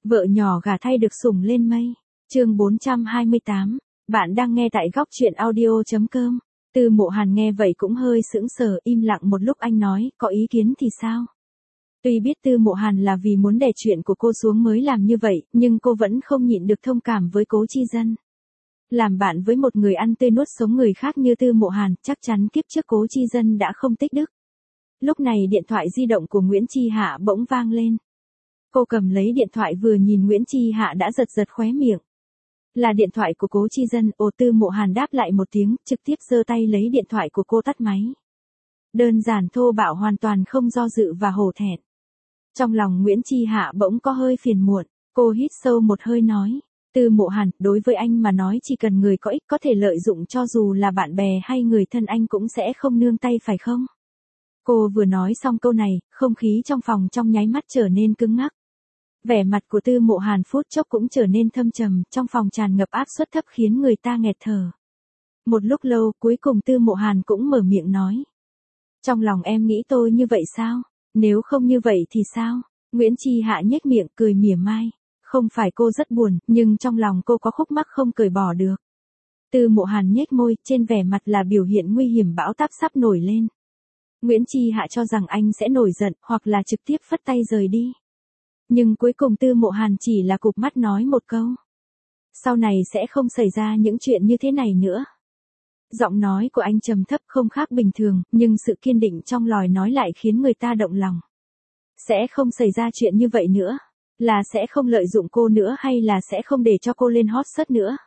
Vợ nhỏ gả thay được sủng lên mây. Chương 428. Bạn đang nghe tại góc truyện audio.com. Tư Mộ Hàn nghe vậy cũng hơi sững sờ, im lặng một lúc anh nói, có ý kiến thì sao? Tuy biết Tư Mộ Hàn là vì muốn đè chuyện của cô xuống mới làm như vậy, nhưng cô vẫn không nhịn được thông cảm với Cố Chi Dân. Làm bạn với một người ăn tươi nuốt sống người khác như Tư Mộ Hàn, chắc chắn kiếp trước Cố Chi Dân đã không tích đức. Lúc này điện thoại di động của Nguyễn Chi Hạ bỗng vang lên. Cô cầm lấy điện thoại vừa nhìn Nguyễn Chi Hạ đã giật giật khóe miệng. Là điện thoại của Cố Chi Dân. Tư Mộ Hàn đáp lại một tiếng, trực tiếp giơ tay lấy điện thoại của cô tắt máy. Đơn giản thô bạo, hoàn toàn không do dự và hổ thẹn. Trong lòng Nguyễn Chi Hạ bỗng có hơi phiền muộn, cô hít sâu một hơi nói. Tư Mộ Hàn, đối với anh mà nói chỉ cần người có ích có thể lợi dụng cho dù là bạn bè hay người thân anh cũng sẽ không nương tay phải không? Cô vừa nói xong câu này, không khí trong phòng trong nháy mắt trở nên cứng ngắc. Vẻ mặt của Tư Mộ Hàn phút chốc cũng trở nên thâm trầm, trong phòng tràn ngập áp suất thấp khiến người ta nghẹt thở. Một lúc lâu, cuối cùng Tư Mộ Hàn cũng mở miệng nói. Trong lòng em nghĩ tôi như vậy sao? Nếu không như vậy thì sao? Nguyễn Chi Hạ nhếch miệng cười mỉa mai. Không phải cô rất buồn, nhưng trong lòng cô có khúc mắc không cởi bỏ được. Tư Mộ Hàn nhếch môi, trên vẻ mặt là biểu hiện nguy hiểm bão táp sắp nổi lên. Nguyễn Chi Hạ cho rằng anh sẽ nổi giận, hoặc là trực tiếp phất tay rời đi. Nhưng cuối cùng Tư Mộ Hàn chỉ là cụp mắt nói một câu. Sau này sẽ không xảy ra những chuyện như thế này nữa. Giọng nói của anh trầm thấp không khác bình thường, nhưng sự kiên định trong lời nói lại khiến người ta động lòng. Sẽ không xảy ra chuyện như vậy nữa. Là sẽ không lợi dụng cô nữa hay là sẽ không để cho cô lên hot search nữa?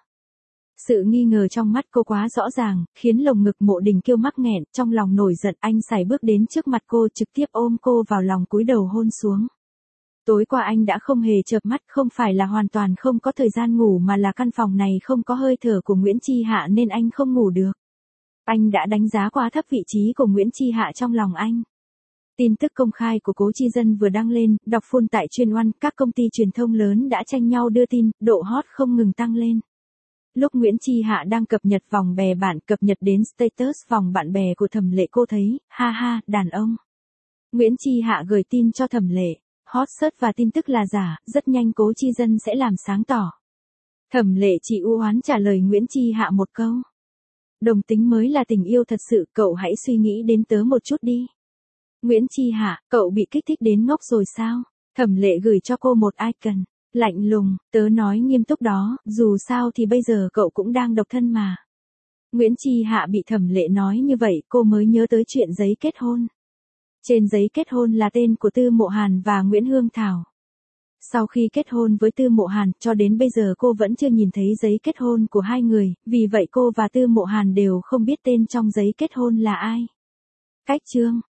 Sự nghi ngờ trong mắt cô quá rõ ràng, khiến lồng ngực Mộ Đình Kiêu mắc nghẹn, trong lòng nổi giận anh sải bước đến trước mặt cô trực tiếp ôm cô vào lòng cúi đầu hôn xuống. Tối qua anh đã không hề chợp mắt, không phải là hoàn toàn không có thời gian ngủ mà là căn phòng này không có hơi thở của Nguyễn Chi Hạ nên anh không ngủ được. Anh đã đánh giá quá thấp vị trí của Nguyễn Chi Hạ trong lòng anh. Tin tức công khai của Cố Chi Dân vừa đăng lên, đọc full tại Chuyên Oan, các công ty truyền thông lớn đã tranh nhau đưa tin, độ hot không ngừng tăng lên. Lúc Nguyễn Chi Hạ đang cập nhật vòng bè bạn, cập nhật đến status vòng bạn bè của Thẩm Lệ, cô thấy, ha ha, đàn ông. Nguyễn Chi Hạ gửi tin cho Thẩm Lệ, hot search và tin tức là giả, rất nhanh Cố Chi Dân sẽ làm sáng tỏ. Thẩm Lệ chỉ u oán trả lời Nguyễn Chi Hạ một câu. Đồng tính mới là tình yêu thật sự, cậu hãy suy nghĩ đến tớ một chút đi. Nguyễn Chi Hạ, cậu bị kích thích đến ngốc rồi sao? Thẩm Lệ gửi cho cô một icon. Lạnh lùng, tớ nói nghiêm túc đó, dù sao thì bây giờ cậu cũng đang độc thân mà. Nguyễn Chi Hạ bị Thẩm Lệ nói như vậy cô mới nhớ tới chuyện giấy kết hôn. Trên giấy kết hôn là tên của Tư Mộ Hàn và Nguyễn Hương Thảo. Sau khi kết hôn với Tư Mộ Hàn, cho đến bây giờ cô vẫn chưa nhìn thấy giấy kết hôn của hai người, vì vậy cô và Tư Mộ Hàn đều không biết tên trong giấy kết hôn là ai. Cách chương